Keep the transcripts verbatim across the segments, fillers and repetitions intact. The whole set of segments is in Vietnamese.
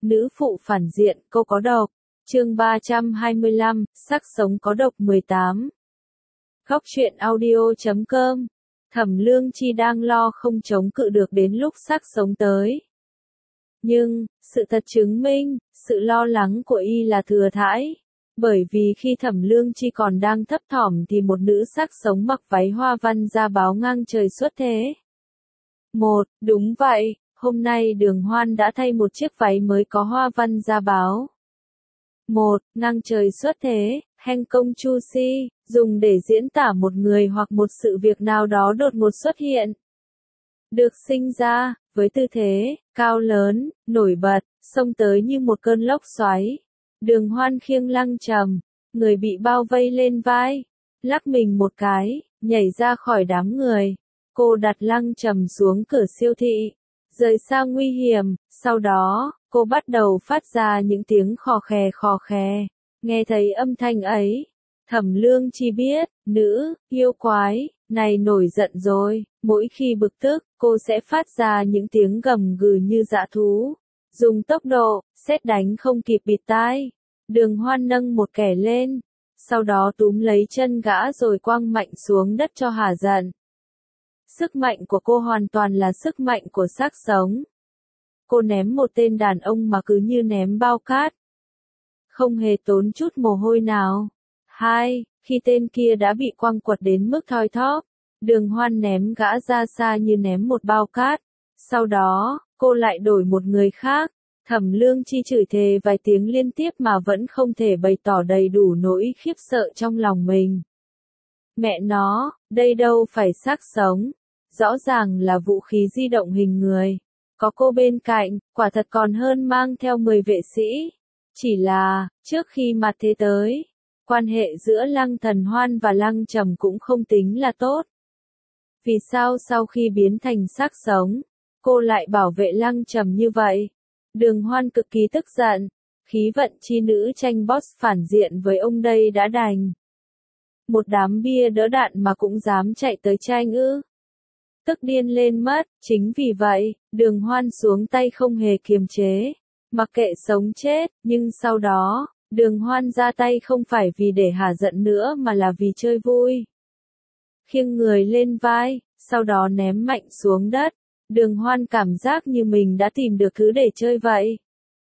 nữ phụ phản diện, cô có độc. Chương ba trăm hai mươi lăm, sắc sống có độc mười tám. Góc truyện audio chấm com. Thẩm Lương Chi đang lo không chống cự được đến lúc sắc sống tới. Nhưng, sự thật chứng minh, sự lo lắng của y là thừa thãi. Bởi vì khi Thẩm Lương Chi còn đang thấp thỏm thì một nữ sắc sống mặc váy hoa văn ra báo ngang trời xuất thế. Một, đúng vậy, hôm nay Đường Hoan đã thay một chiếc váy mới có hoa văn ra báo. Một, ngang trời xuất thế, Heng công chu si, dùng để diễn tả một người hoặc một sự việc nào đó đột ngột xuất hiện. Được sinh ra, với tư thế, cao lớn, nổi bật, xông tới như một cơn lốc xoáy. Đường Hoan khiêng Lăng Trầm, người bị bao vây lên vai, lắc mình một cái, nhảy ra khỏi đám người. Cô đặt Lăng Trầm xuống cửa siêu thị, rời xa nguy hiểm, sau đó, cô bắt đầu phát ra những tiếng khò khè khò khè. Nghe thấy âm thanh ấy, Thẩm Lương Chi biết, nữ, yêu quái, này nổi giận rồi, mỗi khi bực tức, cô sẽ phát ra những tiếng gầm gừ như dã thú. Dùng tốc độ, sét đánh không kịp bịt tai. Đường Hoan nâng một kẻ lên, sau đó túm lấy chân gã rồi quăng mạnh xuống đất cho hả giận. Sức mạnh của cô hoàn toàn là sức mạnh của xác sống. Cô ném một tên đàn ông mà cứ như ném bao cát. Không hề tốn chút mồ hôi nào. Hai, khi tên kia đã bị quăng quật đến mức thoi thóp, Đường Hoan ném gã ra xa như ném một bao cát. Sau đó, cô lại đổi một người khác. Thẩm Lương Chi chửi thề vài tiếng liên tiếp mà vẫn không thể bày tỏ đầy đủ nỗi khiếp sợ trong lòng mình. Mẹ nó, đây đâu phải xác sống. Rõ ràng là vũ khí di động hình người. Có cô bên cạnh, quả thật còn hơn mang theo mười vệ sĩ. Chỉ là, trước khi mặt thế tới, quan hệ giữa Lăng Thần Hoan và Lăng Trầm cũng không tính là tốt. Vì sao sau khi biến thành xác sống, cô lại bảo vệ Lăng Trầm như vậy? Đường Hoan cực kỳ tức giận, khí vận chi nữ tranh boss phản diện với ông đây đã đành. Một đám bia đỡ đạn mà cũng dám chạy tới tranh ư. Tức điên lên mất, chính vì vậy, Đường Hoan xuống tay không hề kiềm chế, mặc kệ sống chết, nhưng sau đó, Đường Hoan ra tay không phải vì để hả giận nữa mà là vì chơi vui. Khiêng người lên vai, sau đó ném mạnh xuống đất, Đường Hoan cảm giác như mình đã tìm được thứ để chơi vậy.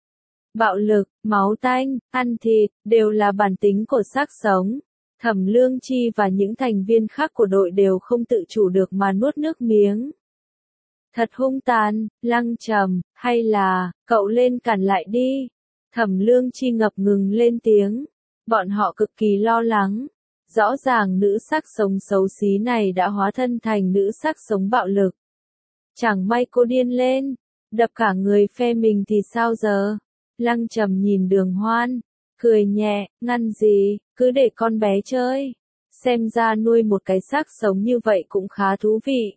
Bạo lực, máu tanh, ăn thịt, đều là bản tính của xác sống. Thẩm Lương Chi và những thành viên khác của đội đều không tự chủ được mà nuốt nước miếng. Thật hung tàn, Lăng Trầm, hay là, cậu lên cản lại đi. Thẩm Lương Chi ngập ngừng lên tiếng. Bọn họ cực kỳ lo lắng. Rõ ràng nữ sắc sống xấu xí này đã hóa thân thành nữ sắc sống bạo lực. Chẳng may cô điên lên, đập cả người phe mình thì sao giờ? Lăng Trầm nhìn Đường Hoan, cười nhẹ, ngăn gì, cứ để con bé chơi. Xem ra nuôi một cái xác sống như vậy cũng khá thú vị.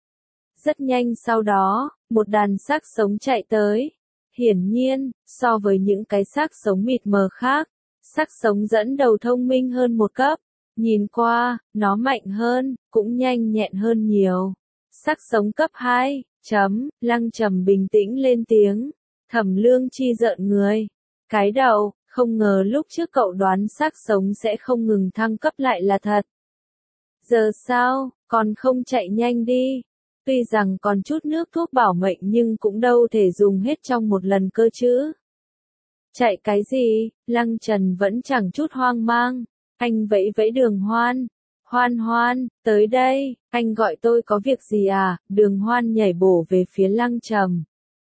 Rất nhanh sau đó, một đàn xác sống chạy tới. Hiển nhiên, so với những cái xác sống mịt mờ khác, xác sống dẫn đầu thông minh hơn một cấp. Nhìn qua, nó mạnh hơn, cũng nhanh nhẹn hơn nhiều. Xác sống cấp hai, chấm, Lăng Trầm bình tĩnh lên tiếng. Thẩm Lương Chi giận người. Cái đầu, không ngờ lúc trước cậu đoán xác sống sẽ không ngừng thăng cấp lại là thật. Giờ sao, còn không chạy nhanh đi. Tuy rằng còn chút nước thuốc bảo mệnh nhưng cũng đâu thể dùng hết trong một lần cơ chứ. Chạy cái gì, Lăng Trần vẫn chẳng chút hoang mang. Anh vẫy vẫy Đường Hoan. Hoan Hoan, tới đây, anh gọi tôi có việc gì à? Đường Hoan nhảy bổ về phía Lăng Trầm.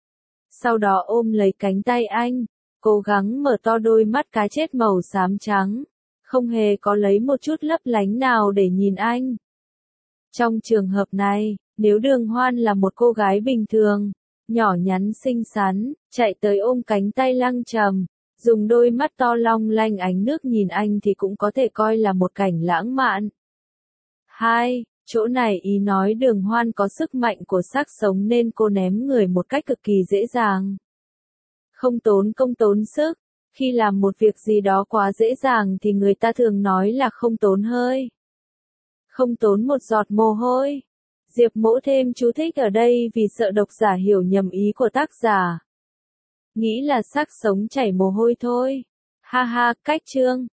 Sau đó ôm lấy cánh tay anh, cố gắng mở to đôi mắt cá chết màu xám trắng. Không hề có lấy một chút lấp lánh nào để nhìn anh. Trong trường hợp này, nếu Đường Hoan là một cô gái bình thường, nhỏ nhắn xinh xắn, chạy tới ôm cánh tay Lăng Trầm, dùng đôi mắt to long lanh ánh nước nhìn anh thì cũng có thể coi là một cảnh lãng mạn. Hai, chỗ này ý nói Đường Hoan có sức mạnh của xác sống nên cô ném người một cách cực kỳ dễ dàng. Không tốn công tốn sức, khi làm một việc gì đó quá dễ dàng thì người ta thường nói là không tốn hơi. Không tốn một giọt mồ hôi. Diệp Mỗ thêm chú thích ở đây vì sợ độc giả hiểu nhầm ý của tác giả. nghĩ là xác sống chảy mồ hôi thôi. Ha ha, cách chương.